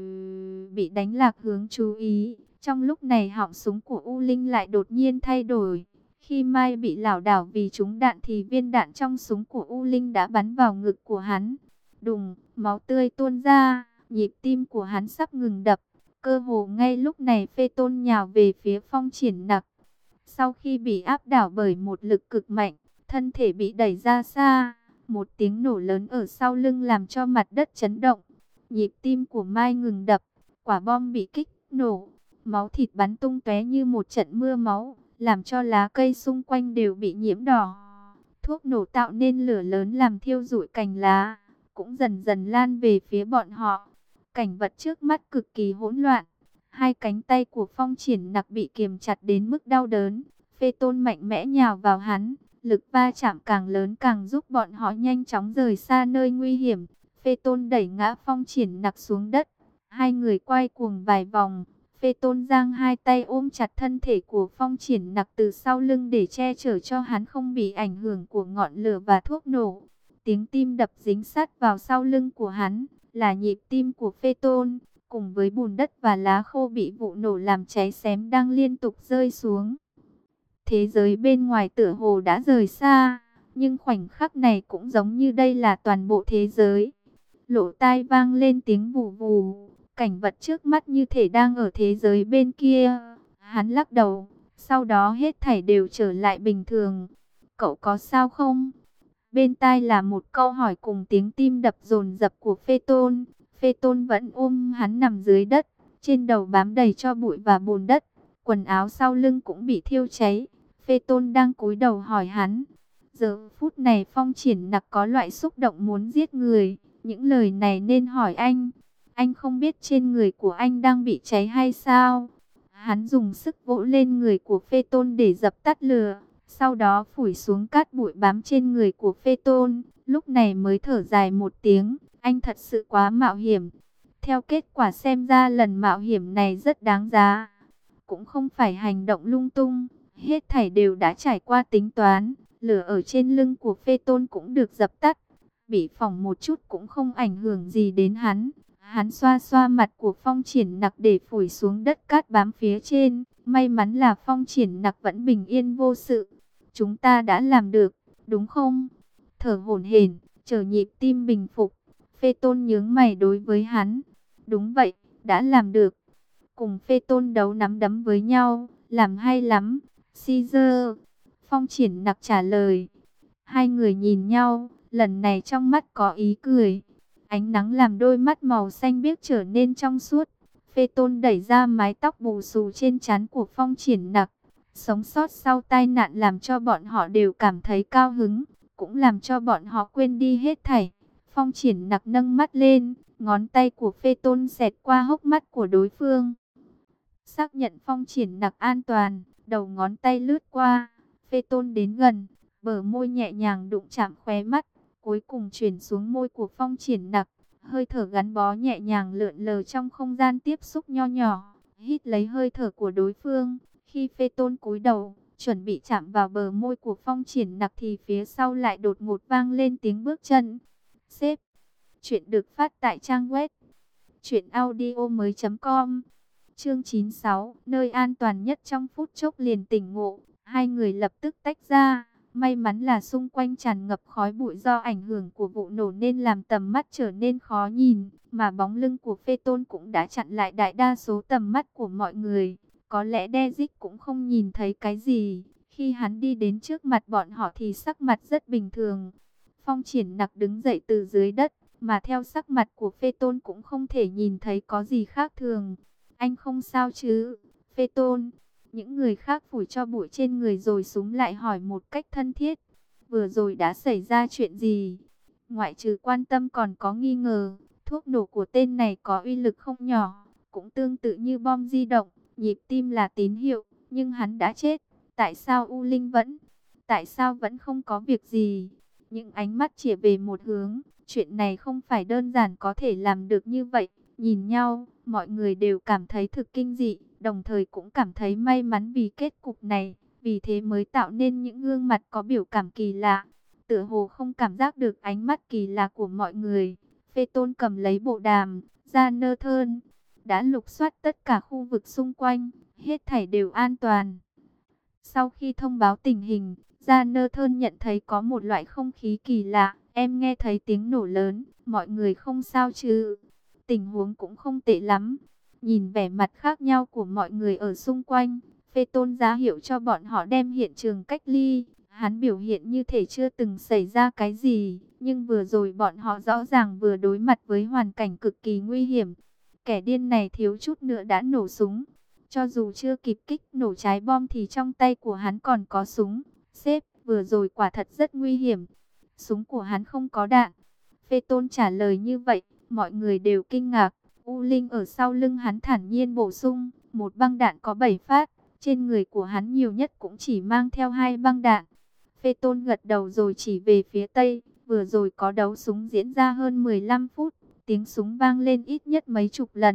bị đánh lạc hướng chú ý. Trong lúc này họng súng của U Linh lại đột nhiên thay đổi. Khi Mai bị lảo đảo vì trúng đạn thì viên đạn trong súng của U Linh đã bắn vào ngực của hắn. Đùng, máu tươi tuôn ra, nhịp tim của hắn sắp ngừng đập. Cơ hồ ngay lúc này Phê Tôn nhào về phía Phong Triển Nặc. Sau khi bị áp đảo bởi một lực cực mạnh, thân thể bị đẩy ra xa. Một tiếng nổ lớn ở sau lưng làm cho mặt đất chấn động. Nhịp tim của Mai ngừng đập, quả bom bị kích nổ. Máu thịt bắn tung tóe như một trận mưa máu, làm cho lá cây xung quanh đều bị nhiễm đỏ. Thuốc nổ tạo nên lửa lớn làm thiêu rụi cành lá, cũng dần dần lan về phía bọn họ. Cảnh vật trước mắt cực kỳ hỗn loạn. Hai cánh tay của Phong Triển Nặc bị kiềm chặt đến mức đau đớn. Phê Tôn mạnh mẽ nhào vào hắn. Lực va chạm càng lớn càng giúp bọn họ nhanh chóng rời xa nơi nguy hiểm. Phê Tôn đẩy ngã Phong Triển Nặc xuống đất. Hai người quay cuồng vài vòng. Phê Tôn giang hai tay ôm chặt thân thể của Phong Triển Nặc từ sau lưng để che chở cho hắn không bị ảnh hưởng của ngọn lửa và thuốc nổ. Tiếng tim đập dính sát vào sau lưng của hắn, là nhịp tim của Phê Tôn, cùng với bùn đất và lá khô bị vụ nổ làm cháy xém đang liên tục rơi xuống. Thế giới bên ngoài tựa hồ đã rời xa, nhưng khoảnh khắc này cũng giống như đây là toàn bộ thế giới. Lỗ tai vang lên tiếng vù vù, cảnh vật trước mắt như thể đang ở thế giới bên kia. Hắn lắc đầu, sau đó hết thảy đều trở lại bình thường. Cậu có sao không? Bên tai là một câu hỏi cùng tiếng tim đập dồn dập của Phê Tôn. Phê Tôn vẫn ôm hắn nằm dưới đất, trên đầu bám đầy tro bụi và bùn đất. Quần áo sau lưng cũng bị thiêu cháy. Phê Tôn đang cúi đầu hỏi hắn. Giờ phút này Phong Triển Nặc có loại xúc động muốn giết người. Những lời này nên hỏi anh. Anh không biết trên người của anh đang bị cháy hay sao? Hắn dùng sức vỗ lên người của Phê Tôn để dập tắt lửa. Sau đó phủi xuống cát bụi bám trên người của Phê Tôn. Lúc này mới thở dài một tiếng. Anh thật sự quá mạo hiểm. Theo kết quả xem ra lần mạo hiểm này rất đáng giá. Cũng không phải hành động lung tung. Hết thảy đều đã trải qua tính toán. Lửa ở trên lưng của Phê Tôn cũng được dập tắt. Bị phỏng một chút cũng không ảnh hưởng gì đến hắn. Hắn xoa xoa mặt của Phong Triển Nặc để phủi xuống đất cát bám phía trên. May mắn là Phong Triển Nặc vẫn bình yên vô sự. Chúng ta đã làm được, đúng không? Thở hổn hển, chờ nhịp tim bình phục. Phê Tôn nhướng mày đối với hắn. Đúng vậy, đã làm được. Cùng Phê Tôn đấu nắm đấm với nhau, làm hay lắm. Caesar. Phong Triển Nặc trả lời. Hai người nhìn nhau, lần này trong mắt có ý cười. Ánh nắng làm đôi mắt màu xanh biếc trở nên trong suốt. Phê Tôn đẩy ra mái tóc bù xù trên trán của Phong Triển Nặc. Sống sót sau tai nạn làm cho bọn họ đều cảm thấy cao hứng, cũng làm cho bọn họ quên đi hết thảy. Phong Triển Nặc nâng mắt lên, ngón tay của Phê Tôn xẹt qua hốc mắt của đối phương. Xác nhận Phong Triển Nặc an toàn, đầu ngón tay lướt qua, Phê Tôn đến gần, bờ môi nhẹ nhàng đụng chạm khóe mắt, cuối cùng chuyển xuống môi của Phong Triển Nặc. Hơi thở gắn bó nhẹ nhàng lượn lờ trong không gian tiếp xúc nho nhỏ, hít lấy hơi thở của đối phương. Khi Phê Tôn cúi đầu, chuẩn bị chạm vào bờ môi của Phong Triển Nặc thì phía sau lại đột ngột vang lên tiếng bước chân. Sếp, chuyện được phát tại trang web truyệnaudiomoi.com. Chương 96, nơi an toàn nhất trong phút chốc liền tỉnh ngộ, hai người lập tức tách ra. May mắn là xung quanh tràn ngập khói bụi do ảnh hưởng của vụ nổ nên làm tầm mắt trở nên khó nhìn, mà bóng lưng của Phê Tôn cũng đã chặn lại đại đa số tầm mắt của mọi người. Có lẽ Dezic cũng không nhìn thấy cái gì. Khi hắn đi đến trước mặt bọn họ thì sắc mặt rất bình thường. Phong Triển Nặc đứng dậy từ dưới đất, mà theo sắc mặt của Phê Tôn cũng không thể nhìn thấy có gì khác thường. Anh không sao chứ, Phê Tôn? Những người khác phủi cho bụi trên người rồi súng lại hỏi một cách thân thiết. Vừa rồi đã xảy ra chuyện gì? Ngoại trừ quan tâm còn có nghi ngờ. Thuốc nổ của tên này có uy lực không nhỏ, cũng tương tự như bom di động. Nhịp tim là tín hiệu, nhưng hắn đã chết. Tại sao U Linh vẫn? Tại sao vẫn không có việc gì? Những ánh mắt chỉ về một hướng. Chuyện này không phải đơn giản có thể làm được như vậy. Nhìn nhau, mọi người đều cảm thấy thực kinh dị, đồng thời cũng cảm thấy may mắn vì kết cục này. Vì thế mới tạo nên những gương mặt có biểu cảm kỳ lạ. Tựa hồ không cảm giác được ánh mắt kỳ lạ của mọi người. Phê Tôn cầm lấy bộ đàm, ra nơ thơn. Đã lục soát tất cả khu vực xung quanh, hết thảy đều an toàn. Sau khi thông báo tình hình, Gia Nơ Thơn nhận thấy có một loại không khí kỳ lạ. Em nghe thấy tiếng nổ lớn, mọi người không sao chứ? Tình huống cũng không tệ lắm. Nhìn vẻ mặt khác nhau của mọi người ở xung quanh, Phê Tôn ra hiệu cho bọn họ đem hiện trường cách ly. Hắn biểu hiện như thể chưa từng xảy ra cái gì, nhưng vừa rồi bọn họ rõ ràng vừa đối mặt với hoàn cảnh cực kỳ nguy hiểm. Kẻ điên này thiếu chút nữa đã nổ súng. Cho dù chưa kịp kích nổ trái bom thì trong tay của hắn còn có súng. Sếp, vừa rồi quả thật rất nguy hiểm. Súng của hắn không có đạn. Phê Tôn trả lời như vậy, mọi người đều kinh ngạc. U Linh ở sau lưng hắn thản nhiên bổ sung, một băng đạn có 7 phát. Trên người của hắn nhiều nhất cũng chỉ mang theo 2 băng đạn. Phê Tôn gật đầu rồi chỉ về phía tây. Vừa rồi có đấu súng diễn ra hơn 15 phút. Tiếng súng vang lên ít nhất mấy chục lần.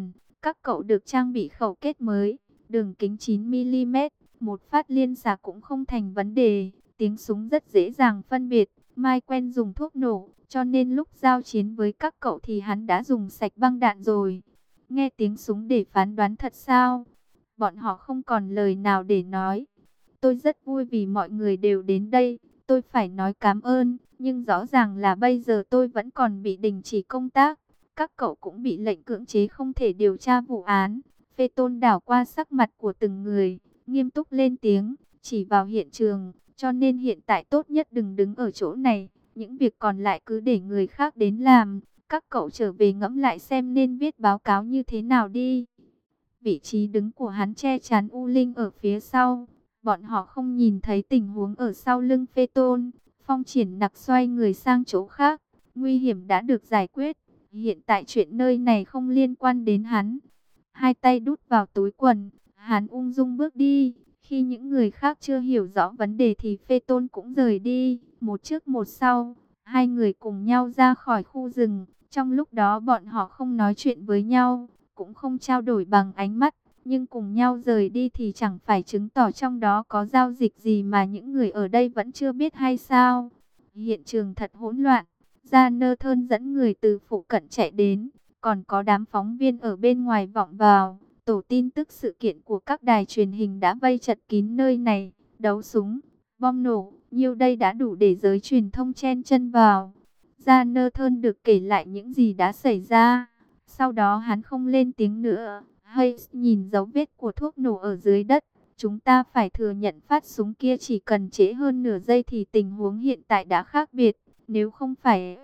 Các cậu được trang bị khẩu kết mới, đường kính 9 mm, một phát liên xạ cũng không thành vấn đề. Tiếng súng rất dễ dàng phân biệt. Mai quen dùng thuốc nổ, cho nên lúc giao chiến với các cậu thì hắn đã dùng sạch băng đạn rồi. Nghe tiếng súng để phán đoán thật sao? Bọn họ không còn lời nào để nói. Tôi rất vui vì mọi người đều đến đây. Tôi phải nói cảm ơn, nhưng rõ ràng là bây giờ tôi vẫn còn bị đình chỉ công tác. Các cậu cũng bị lệnh cưỡng chế không thể điều tra vụ án. Phê Tôn đảo qua sắc mặt của từng người, nghiêm túc lên tiếng, chỉ vào hiện trường. Cho nên hiện tại tốt nhất đừng đứng ở chỗ này. Những việc còn lại cứ để người khác đến làm. Các cậu trở về ngẫm lại xem nên viết báo cáo như thế nào đi. Vị trí đứng của hắn che chắn U Linh ở phía sau. Bọn họ không nhìn thấy tình huống ở sau lưng Phê Tôn. Phong Triển Nặc xoay người sang chỗ khác. Nguy hiểm đã được giải quyết. Hiện tại chuyện nơi này không liên quan đến hắn. Hai tay đút vào túi quần, hắn ung dung bước đi. Khi những người khác chưa hiểu rõ vấn đề thì Phê Tôn cũng rời đi. Một trước một sau, hai người cùng nhau ra khỏi khu rừng. Trong lúc đó bọn họ không nói chuyện với nhau, cũng không trao đổi bằng ánh mắt. Nhưng cùng nhau rời đi thì chẳng phải chứng tỏ trong đó có giao dịch gì mà những người ở đây vẫn chưa biết hay sao? Hiện trường thật hỗn loạn. Gia Nơ Thơn dẫn người từ phụ cận chạy đến. Còn có đám phóng viên ở bên ngoài vọng vào. Tổ tin tức sự kiện của các đài truyền hình đã vây chật kín nơi này. Đấu súng, bom nổ, nhiêu đây đã đủ để giới truyền thông chen chân vào. Gia Nơ Thơn được kể lại những gì đã xảy ra. Sau đó hắn không lên tiếng nữa. Hayes nhìn dấu vết của thuốc nổ ở dưới đất. Chúng ta phải thừa nhận phát súng kia chỉ cần trễ hơn nửa giây thì tình huống hiện tại đã khác biệt. Nếu không phải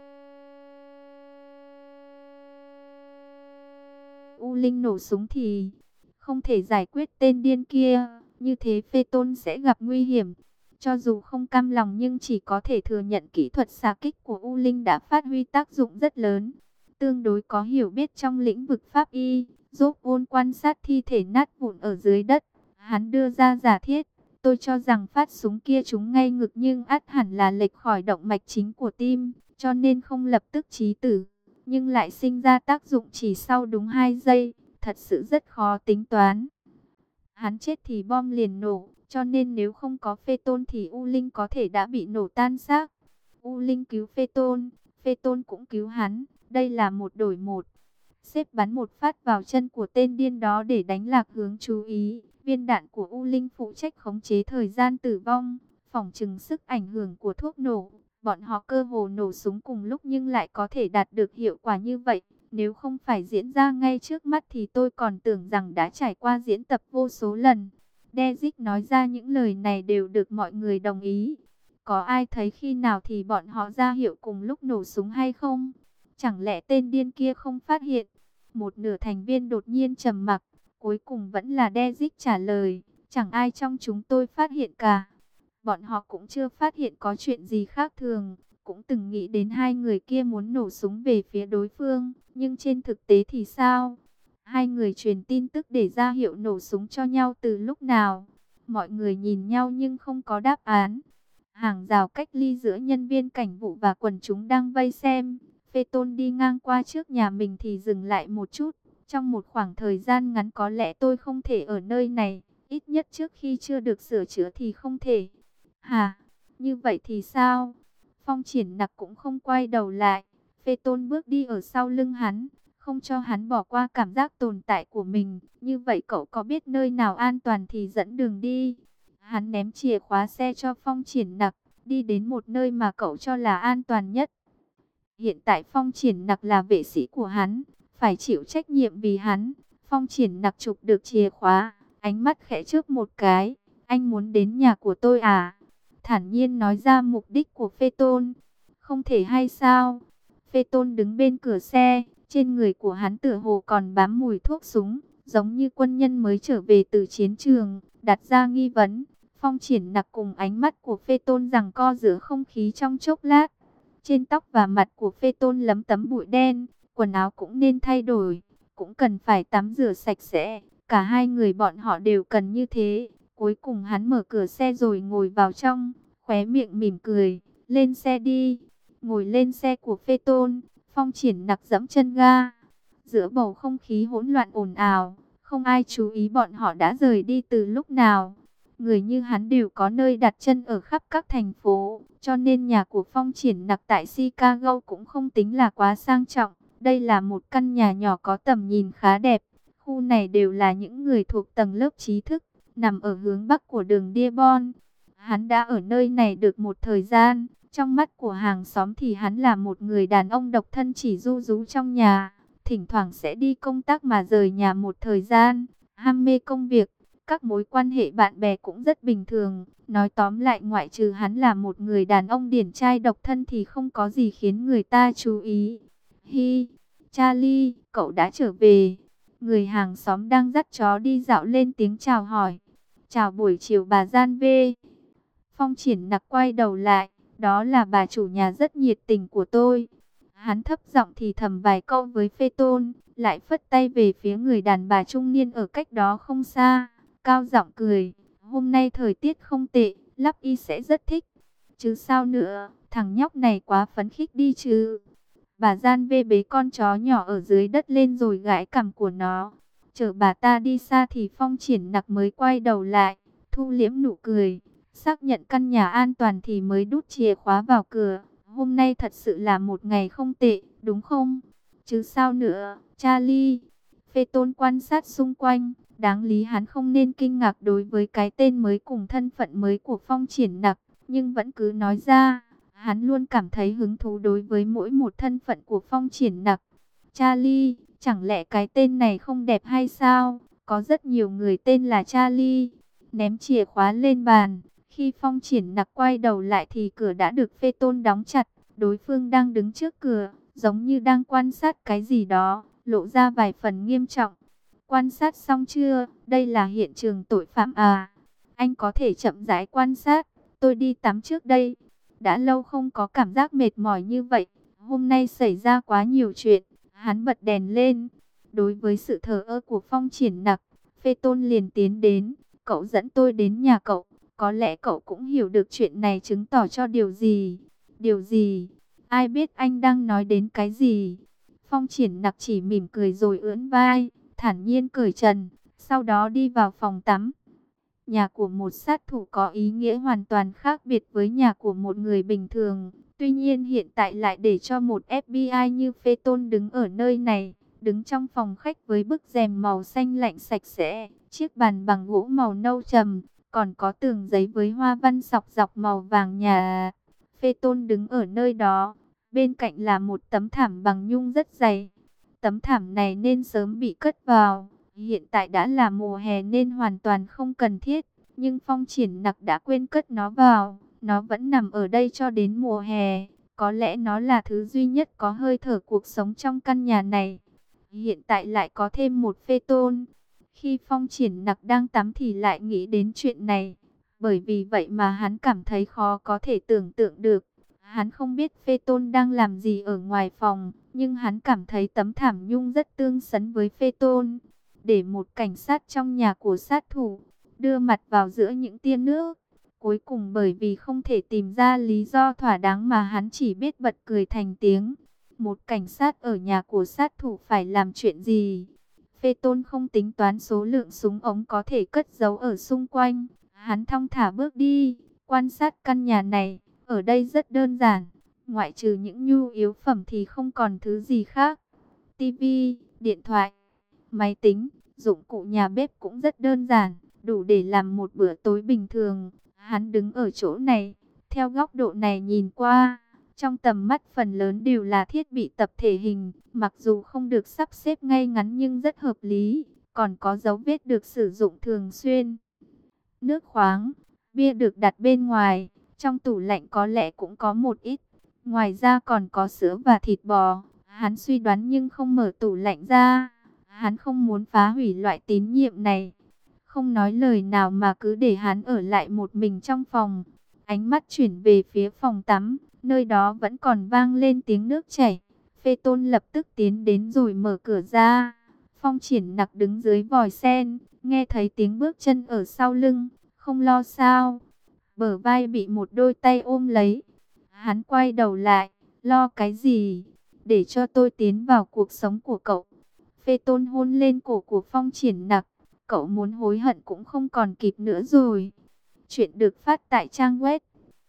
U Linh nổ súng thì không thể giải quyết tên điên kia. Như thế Phê Tôn sẽ gặp nguy hiểm. Cho dù không cam lòng nhưng chỉ có thể thừa nhận kỹ thuật xạ kích của U Linh đã phát huy tác dụng rất lớn. Tương đối có hiểu biết trong lĩnh vực pháp y, giúp ôn quan sát thi thể nát vụn ở dưới đất. Hắn đưa ra giả thiết. Tôi cho rằng phát súng kia trúng ngay ngực nhưng ắt hẳn là lệch khỏi động mạch chính của tim, cho nên không lập tức chí tử, nhưng lại sinh ra tác dụng chỉ sau đúng 2 giây, thật sự rất khó tính toán. Hắn chết thì bom liền nổ, cho nên nếu không có Phê Tôn thì U Linh có thể đã bị nổ tan xác. U Linh cứu Phê Tôn cũng cứu hắn, đây là một đổi một. Xếp bắn một phát vào chân của tên điên đó để đánh lạc hướng chú ý. Viên đạn của U Linh phụ trách khống chế thời gian tử vong, phỏng chừng sức ảnh hưởng của thuốc nổ. Bọn họ cơ hồ nổ súng cùng lúc nhưng lại có thể đạt được hiệu quả như vậy. Nếu không phải diễn ra ngay trước mắt thì tôi còn tưởng rằng đã trải qua diễn tập vô số lần. Dezic nói ra những lời này đều được mọi người đồng ý. Có ai thấy khi nào thì bọn họ ra hiệu cùng lúc nổ súng hay không? Chẳng lẽ tên điên kia không phát hiện? Một nửa thành viên đột nhiên trầm mặc. Cuối cùng vẫn là Dezic trả lời. Chẳng ai trong chúng tôi phát hiện cả. Bọn họ cũng chưa phát hiện có chuyện gì khác thường. Cũng từng nghĩ đến hai người kia muốn nổ súng về phía đối phương. Nhưng trên thực tế thì sao? Hai người truyền tin tức để ra hiệu nổ súng cho nhau từ lúc nào? Mọi người nhìn nhau nhưng không có đáp án. Hàng rào cách ly giữa nhân viên cảnh vụ và quần chúng đang vây xem. Phê Tôn đi ngang qua trước nhà mình thì dừng lại một chút. Trong một khoảng thời gian ngắn có lẽ tôi không thể ở nơi này. Ít nhất trước khi chưa được sửa chữa thì không thể. Hả? Như vậy thì sao? Phong Triển Nặc cũng không quay đầu lại. Phê Tôn bước đi ở sau lưng hắn, không cho hắn bỏ qua cảm giác tồn tại của mình. Như vậy cậu có biết nơi nào an toàn thì dẫn đường đi. Hắn ném chìa khóa xe cho Phong Triển Nặc, đi đến một nơi mà cậu cho là an toàn nhất. Hiện tại Phong Triển Nặc là vệ sĩ của hắn, phải chịu trách nhiệm vì hắn. Phong Triển Nặc chụp được chìa khóa, ánh mắt khẽ chớp một cái. Anh muốn đến nhà của tôi à? Thản nhiên nói ra mục đích của Phê Tôn. Không thể hay sao? Phê Tôn đứng bên cửa xe, trên người của hắn tựa hồ còn bám mùi thuốc súng, giống như quân nhân mới trở về từ chiến trường, đặt ra nghi vấn. Phong Triển Nặc cùng ánh mắt của Phê Tôn giằng co giữa không khí trong chốc lát. Trên tóc và mặt của Phê Tôn lấm tấm bụi đen, quần áo cũng nên thay đổi, cũng cần phải tắm rửa sạch sẽ. Cả hai người bọn họ đều cần như thế. Cuối cùng hắn mở cửa xe rồi ngồi vào trong, khóe miệng mỉm cười, lên xe đi. Ngồi lên xe của Phê Tôn, Phong Triển Nặc giẫm chân ga. Giữa bầu không khí hỗn loạn ồn ào, không ai chú ý bọn họ đã rời đi từ lúc nào. Người như hắn đều có nơi đặt chân ở khắp các thành phố, cho nên nhà của Phong Triển Nặc tại Chicago cũng không tính là quá sang trọng. Đây là một căn nhà nhỏ có tầm nhìn khá đẹp. Khu này đều là những người thuộc tầng lớp trí thức, nằm ở hướng bắc của đường Dearborn. Hắn đã ở nơi này được một thời gian. Trong mắt của hàng xóm thì hắn là một người đàn ông độc thân chỉ ru rú trong nhà. Thỉnh thoảng sẽ đi công tác mà rời nhà một thời gian. Ham mê công việc, các mối quan hệ bạn bè cũng rất bình thường. Nói tóm lại ngoại trừ hắn là một người đàn ông điển trai độc thân thì không có gì khiến người ta chú ý. Hi, Charlie, cậu đã trở về. Người hàng xóm đang dắt chó đi dạo lên tiếng chào hỏi. Chào buổi chiều bà Gian Vê. Phong Triển Nặc quay đầu lại. Đó là bà chủ nhà rất nhiệt tình của tôi. Hắn thấp giọng thì thầm vài câu với Phê Tôn, lại phất tay về phía người đàn bà trung niên ở cách đó không xa. Cao giọng cười, hôm nay thời tiết không tệ, Lắp Y sẽ rất thích. Chứ sao nữa, thằng nhóc này quá phấn khích đi chứ. Bà Gian Vê bế con chó nhỏ ở dưới đất lên rồi gãi cằm của nó. Chờ bà ta đi xa thì Phong Triển Nặc mới quay đầu lại, thu liễm nụ cười. Xác nhận căn nhà an toàn thì mới đút chìa khóa vào cửa. Hôm nay thật sự là một ngày không tệ, đúng không? Chứ sao nữa, Charlie. Phê Tôn quan sát xung quanh. Đáng lý hắn không nên kinh ngạc đối với cái tên mới cùng thân phận mới của Phong Triển Nặc, nhưng vẫn cứ nói ra. Hắn luôn cảm thấy hứng thú đối với mỗi một thân phận của Phong Triển Nặc. Charlie, chẳng lẽ cái tên này không đẹp hay sao? Có rất nhiều người tên là Charlie. Ném chìa khóa lên bàn. Khi Phong Triển Nặc quay đầu lại thì cửa đã được Phê Tôn đóng chặt. Đối phương đang đứng trước cửa, giống như đang quan sát cái gì đó, lộ ra vài phần nghiêm trọng. Quan sát xong chưa? Đây là hiện trường tội phạm à? Anh có thể chậm rãi quan sát, tôi đi tắm trước đây. Đã lâu không có cảm giác mệt mỏi như vậy. Hôm nay xảy ra quá nhiều chuyện. Hắn bật đèn lên. Đối với sự thờ ơ của Phong Triển Nặc, Phê Tôn liền tiến đến. Cậu dẫn tôi đến nhà cậu. Có lẽ cậu cũng hiểu được chuyện này chứng tỏ cho điều gì. Điều gì? Ai biết anh đang nói đến cái gì? Phong Triển Nặc chỉ mỉm cười rồi ưỡn vai, thản nhiên cởi trần, sau đó đi vào phòng tắm. Nhà của một sát thủ có ý nghĩa hoàn toàn khác biệt với nhà của một người bình thường. Tuy nhiên hiện tại lại để cho một FBI như Phê Tôn đứng ở nơi này, đứng trong phòng khách với bức rèm màu xanh lạnh sạch sẽ, chiếc bàn bằng gỗ màu nâu trầm, còn có tường giấy với hoa văn sọc dọc màu vàng nhà. Phê Tôn đứng ở nơi đó, bên cạnh là một tấm thảm bằng nhung rất dày. Tấm thảm này nên sớm bị cất vào. Hiện tại đã là mùa hè nên hoàn toàn không cần thiết. Nhưng Phong Triển Nặc đã quên cất nó vào. Nó vẫn nằm ở đây cho đến mùa hè. Có lẽ nó là thứ duy nhất có hơi thở cuộc sống trong căn nhà này. Hiện tại lại có thêm một Phê Tôn. Khi Phong Triển Nặc đang tắm thì lại nghĩ đến chuyện này. Bởi vì vậy mà hắn cảm thấy khó có thể tưởng tượng được. Hắn không biết Phê Tôn đang làm gì ở ngoài phòng, nhưng hắn cảm thấy tấm thảm nhung rất tương xứng với Phê Tôn. Để một cảnh sát trong nhà của sát thủ, đưa mặt vào giữa những tia nước. Cuối cùng bởi vì không thể tìm ra lý do thỏa đáng mà hắn chỉ biết bật cười thành tiếng. Một cảnh sát ở nhà của sát thủ phải làm chuyện gì? Phê Tôn không tính toán số lượng súng ống có thể cất giấu ở xung quanh. Hắn thong thả bước đi, quan sát căn nhà này. Ở đây rất đơn giản, ngoại trừ những nhu yếu phẩm thì không còn thứ gì khác. Tivi, điện thoại, máy tính, dụng cụ nhà bếp cũng rất đơn giản, đủ để làm một bữa tối bình thường. Hắn đứng ở chỗ này, theo góc độ này nhìn qua, trong tầm mắt phần lớn đều là thiết bị tập thể hình, mặc dù không được sắp xếp ngay ngắn nhưng rất hợp lý, còn có dấu vết được sử dụng thường xuyên. Nước khoáng, bia được đặt bên ngoài, trong tủ lạnh có lẽ cũng có một ít. Ngoài ra còn có sữa và thịt bò. Hắn suy đoán nhưng không mở tủ lạnh ra. Hắn không muốn phá hủy loại tín nhiệm này. Không nói lời nào mà cứ để hắn ở lại một mình trong phòng. Ánh mắt chuyển về phía phòng tắm. Nơi đó vẫn còn vang lên tiếng nước chảy. Phê Tôn lập tức tiến đến rồi mở cửa ra. Phong Triển Nặc đứng dưới vòi sen, nghe thấy tiếng bước chân ở sau lưng. Không lo sao? Bờ vai bị một đôi tay ôm lấy. Hắn quay đầu lại, lo cái gì? Để cho tôi tiến vào cuộc sống của cậu. Phê Tôn hôn lên cổ của Phong Triển Nặc. Cậu muốn hối hận cũng không còn kịp nữa rồi. Chuyện được phát tại trang web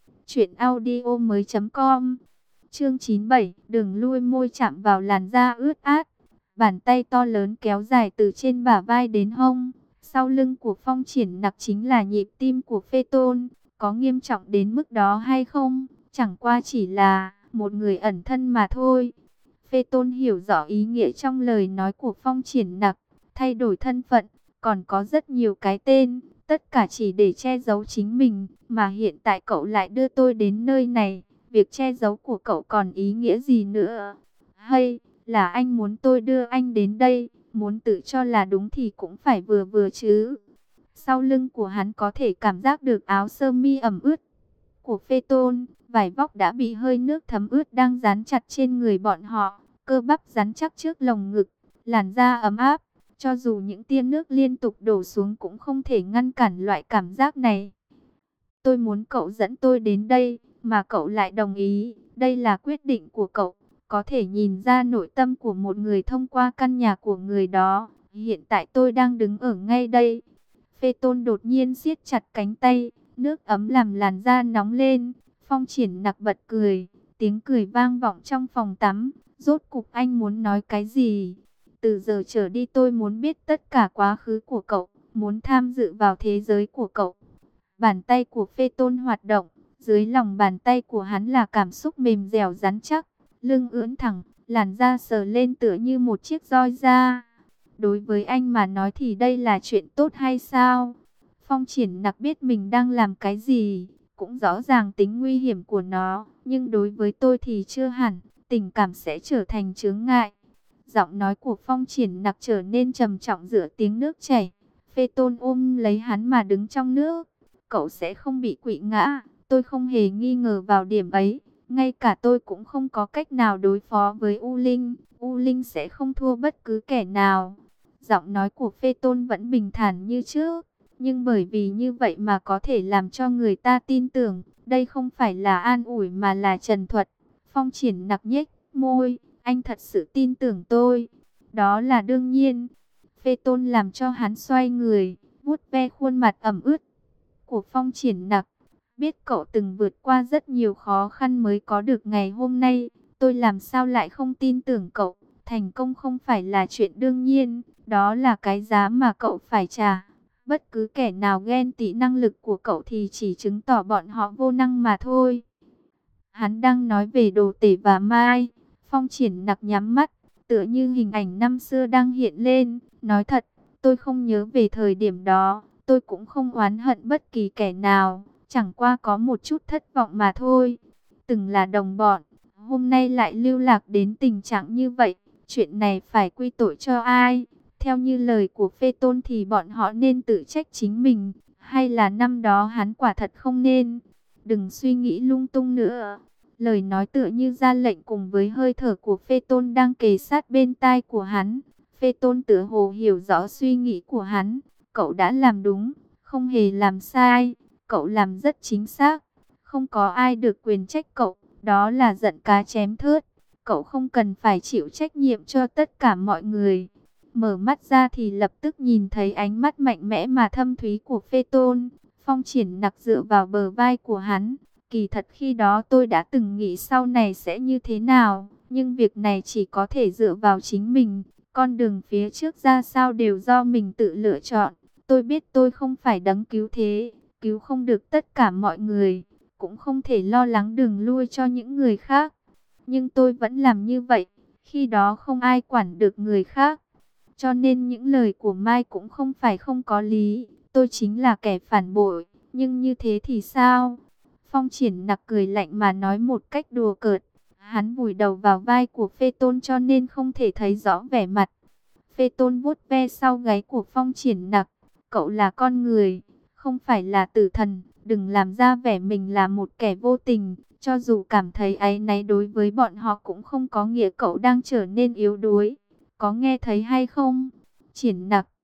truyệnaudiomoi.com. Chương 97, đường lui môi chạm vào làn da ướt át. Bàn tay to lớn kéo dài từ trên bả vai đến hông. Sau lưng của Phong Triển Nặc chính là nhịp tim của Phê Tôn. Có nghiêm trọng đến mức đó hay không? Chẳng qua chỉ là một người ẩn thân mà thôi. Phê Tôn hiểu rõ ý nghĩa trong lời nói của Phong Triển Nặc. Thay đổi thân phận, còn có rất nhiều cái tên. Tất cả chỉ để che giấu chính mình. Mà hiện tại cậu lại đưa tôi đến nơi này. Việc che giấu của cậu còn ý nghĩa gì nữa? Hay là anh muốn tôi đưa anh đến đây? Muốn tự cho là đúng thì cũng phải vừa vừa chứ. Sau lưng của hắn có thể cảm giác được áo sơ mi ẩm ướt của Phê Tôn. Vải vóc đã bị hơi nước thấm ướt đang dán chặt trên người bọn họ. Cơ bắp rắn chắc trước lồng ngực, làn da ấm áp. Cho dù những tia nước liên tục đổ xuống cũng không thể ngăn cản loại cảm giác này. Tôi muốn cậu dẫn tôi đến đây, mà cậu lại đồng ý. Đây là quyết định của cậu. Có thể nhìn ra nội tâm của một người thông qua căn nhà của người đó. Hiện tại tôi đang đứng ở ngay đây. Phê Tôn đột nhiên siết chặt cánh tay. Nước ấm làm làn da nóng lên. Phong Triển Nặc bật cười. Tiếng cười vang vọng trong phòng tắm. Rốt cục anh muốn nói cái gì? Từ giờ trở đi tôi muốn biết tất cả quá khứ của cậu. Muốn tham dự vào thế giới của cậu. Bàn tay của Phê Tôn hoạt động. Dưới lòng bàn tay của hắn là cảm xúc mềm dẻo rắn chắc. Lưng ưỡn thẳng, làn da sờ lên tựa như một chiếc roi da. Đối với anh mà nói thì đây là chuyện tốt hay sao? Phong Triển Nặc biết mình đang làm cái gì, cũng rõ ràng tính nguy hiểm của nó. Nhưng đối với tôi thì chưa hẳn, tình cảm sẽ trở thành chướng ngại. Giọng nói của Phong Triển Nặc trở nên trầm trọng giữa tiếng nước chảy. Phê Tôn ôm lấy hắn mà đứng trong nước. Cậu sẽ không bị quỵ ngã, tôi không hề nghi ngờ vào điểm ấy. Ngay cả tôi cũng không có cách nào đối phó với U Linh. U Linh sẽ không thua bất cứ kẻ nào. Giọng nói của Phê Tôn vẫn bình thản như trước. Nhưng bởi vì như vậy mà có thể làm cho người ta tin tưởng. Đây không phải là an ủi mà là trần thuật. Phong Triển Nặc nhếch môi. Anh thật sự tin tưởng tôi. Đó là đương nhiên. Phê Tôn làm cho hắn xoay người. Vuốt ve khuôn mặt ẩm ướt của Phong Triển Nặc. Biết cậu từng vượt qua rất nhiều khó khăn mới có được ngày hôm nay. Tôi làm sao lại không tin tưởng cậu. Thành công không phải là chuyện đương nhiên. Đó là cái giá mà cậu phải trả. Bất cứ kẻ nào ghen tị năng lực của cậu thì chỉ chứng tỏ bọn họ vô năng mà thôi. Hắn đang nói về Đồ Tể và Mai. Phong Triển Nặc nhắm mắt. Tựa như hình ảnh năm xưa đang hiện lên. Nói thật, tôi không nhớ về thời điểm đó. Tôi cũng không oán hận bất kỳ kẻ nào. Chẳng qua có một chút thất vọng mà thôi. Từng là đồng bọn, hôm nay lại lưu lạc đến tình trạng như vậy. Chuyện này phải quy tội cho ai? Theo như lời của Phê Tôn thì bọn họ nên tự trách chính mình. Hay là năm đó hắn quả thật không nên? Đừng suy nghĩ lung tung nữa. Lời nói tựa như ra lệnh cùng với hơi thở của Phê Tôn đang kề sát bên tai của hắn. Phê Tôn tựa hồ hiểu rõ suy nghĩ của hắn. Cậu đã làm đúng, không hề làm sai. Cậu làm rất chính xác. Không có ai được quyền trách cậu. Đó là giận cá chém thớt. Cậu không cần phải chịu trách nhiệm cho tất cả mọi người. Mở mắt ra thì lập tức nhìn thấy ánh mắt mạnh mẽ mà thâm thúy của Phê Tôn. Phong Triển Nặc dựa vào bờ vai của hắn. Kỳ thật khi đó tôi đã từng nghĩ sau này sẽ như thế nào. Nhưng việc này chỉ có thể dựa vào chính mình. Con đường phía trước ra sao đều do mình tự lựa chọn. Tôi biết tôi không phải đấng cứu thế. Cứu không được tất cả mọi người. Cũng không thể lo lắng đường lui cho những người khác. Nhưng tôi vẫn làm như vậy. Khi đó không ai quản được người khác. Cho nên những lời của Mai cũng không phải không có lý. Tôi chính là kẻ phản bội. Nhưng như thế thì sao? Phong Triển Nặc cười lạnh mà nói một cách đùa cợt. Hắn vùi đầu vào vai của Phê Tôn cho nên không thể thấy rõ vẻ mặt. Phê Tôn vuốt ve sau gáy của Phong Triển Nặc. Cậu là con người, không phải là tử thần. Đừng làm ra vẻ mình là một kẻ vô tình. Cho dù cảm thấy áy náy đối với bọn họ cũng không có nghĩa cậu đang trở nên yếu đuối. Có nghe thấy hay không? Triển Nặc,